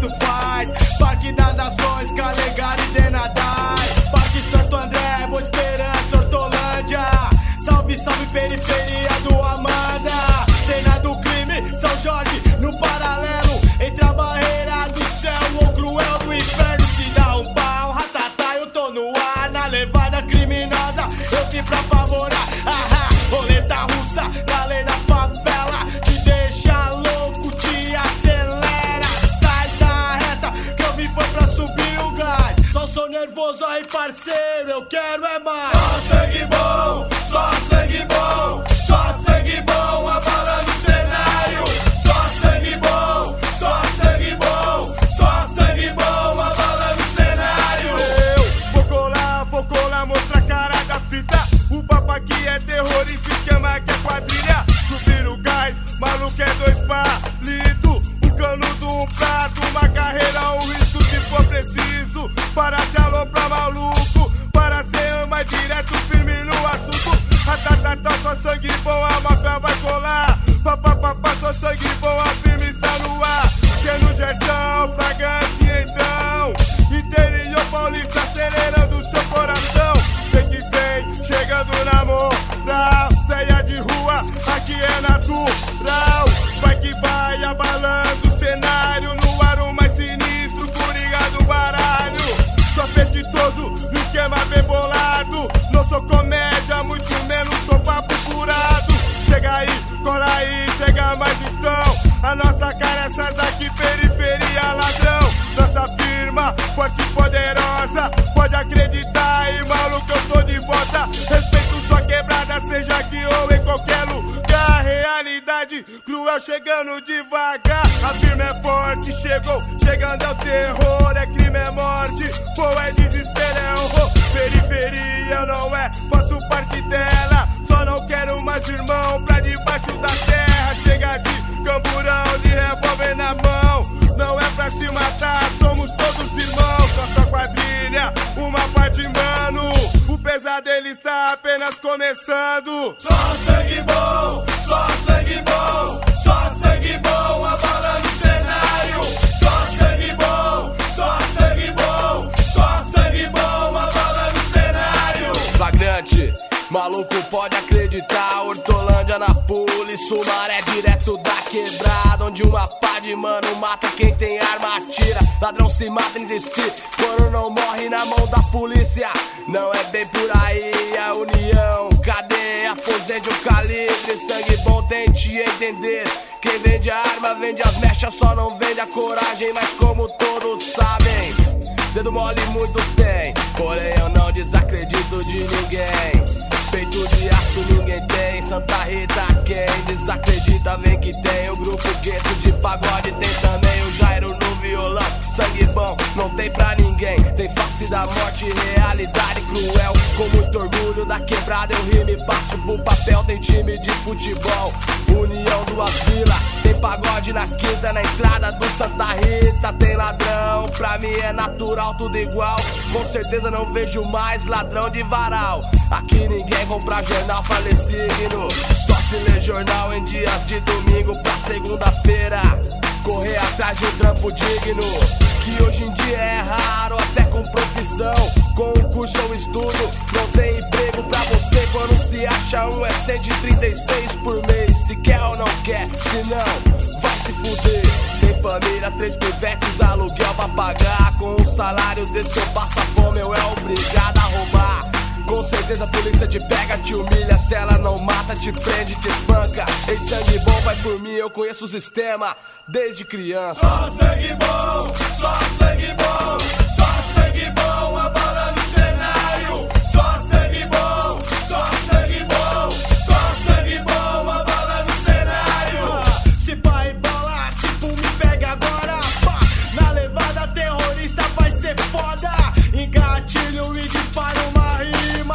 tanto faz. Parque das Nações, Calegari e Denadai. Parque Santo André, Boa Esperança, Hortolândia. Salve, salve periferia do Amanda. Cena do crime, São Jorge, no paralelo. Entre a barreira do céu, o cruel do inferno. Se dá um pau, ratatá, eu tô no ar. Na levada criminosa, eu vim pra favorar. Ahá, roleta russa, galera da favela. Te deixa louco, te acelera. Sai da reta, que eu vim foi pra subir o gás. Só sou nervoso aí, parceiro, eu quero é mais. Só sangue bom, só sangue bom, só sangue bom, abalando o cenário. Só sangue bom, só sangue bom, só sangue bom, abalando o cenário. Eu vou colar, mostra a cara da fita. O papo aqui é terrorista, esquema que é quadrilha. Subir o gás, maluco é 2 palitos. Um canudo, um prato, uma carreira, um risco se for preciso. Para te aloprar maluco, para ser mais direto, firme no assunto. Ratatatá, só sangue bom, a máfia vai colar. Papapá, só sangue bom, a firme está no ar. Que no Gerson, fragante então. Interior paulista acelerando seu coração. Vem que vem, chegando na moral. Veia de rua, aqui é natural. Vai que vai, abalando o cenário. No ar o mais sinistro, coringa do baralho. Sou apetitoso, no esquema bem bolado. Não sou comédia, muito menos sou papo furado. Chega aí, cola aí, chega mais então. A nossa cara é essa daqui, periferia ladrão. Nossa firma, forte e poderosa. Pode acreditar aí, maluco, eu tô de volta. Respeito sua quebrada, seja aqui ou em qualquer lugar. Realidade cruel chegando devagar. A firma é forte, chegando ao terror. É crime, é morte, pô, é desespero, é horror. Periferia não é, faço parte dela. Só não quero mais irmão pra debaixo da terra. Chega de camburão, de revólver na mão. Não é pra se matar, somos todos irmãos. Nossa quadrilha, uma parte mano. O pesadelo está apenas começando. Só sangue bom, só sangue bom, só sangue bom, abalando o cenário. Só sangue bom, só sangue bom, só sangue bom, abalando o cenário. Flagrante, maluco pode acreditar. Hortolândia na pule, Sumaré direto da quebrada. Onde uma pá de mano mata quem tem arma, atira. Ladrão se mata entre si quando não morre na mão da polícia. Não é bem por aí a união. Cadeia, aposente o calibre. Sangue bom, tente entender. Quem vende a arma vende as mechas, só não vende a coragem. Mas como todos sabem, dedo mole muitos têm, porém eu não desacredito de ninguém. Peito de aço ninguém tem, Santa Rita quem desacredita vem que tem. O grupo gueto de pagode tem também o Jairo no violão. Sangue bom não tem pra ninguém, tem face da morte, realidade cruel. Com muito orgulho da quebrada eu rimo e passo pro papel. Tem time de futebol, união duas vilas. Tem pagode na quinta, na entrada do Santa Rita. Tem ladrão, pra mim é natural, tudo igual. Com certeza não vejo mais ladrão de varal. Aqui ninguém compra jornal pra ler signo, só se lê jornal em dias de domingo pra segunda-feira. Correr atrás de um trampo digno, que hoje em dia é raro, até com profissão. Com um curso ou estudo, não tem emprego pra você. Quando se acha um é 136 por mês. Se quer ou não quer, se não, vai se fuder. Tem família, 3 pivetes, aluguel pra pagar. Com um salário desse eu passo fome, eu é obrigado a roubar. Com certeza a polícia te pega, te humilha. Se ela não mata, te prende, te espanca. Em sangue bom vai por mim, eu conheço o sistema desde criança. Só sangue bom, só sangue bom, só sangue bom, abalando o cenário. Só sangue bom, só sangue bom, só sangue bom, abalando o cenário. Se pai bola, se tu me pega agora, pá. Na levada terrorista vai ser foda. Engatilho e disparo uma rima.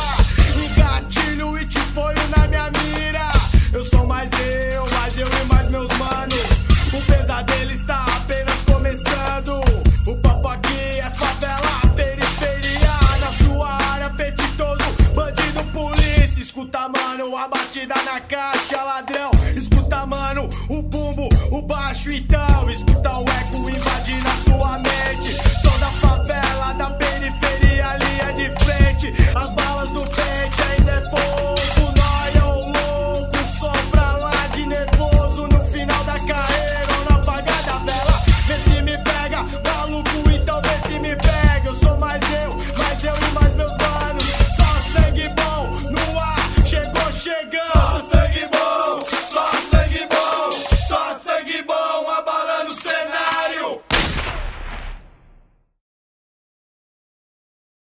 Engatilho e te ponho na minha mira. Eu sou mais eu e mais meus manos. O pesadelo está apenas começando. O papo aqui é favela, periferia. Na sua área, apetitoso, bandido, polícia. Escuta, mano, a batida na caixa, ladrão. Escuta, mano, o bumbo, o baixo, então. Escuta o eco invadindo a sua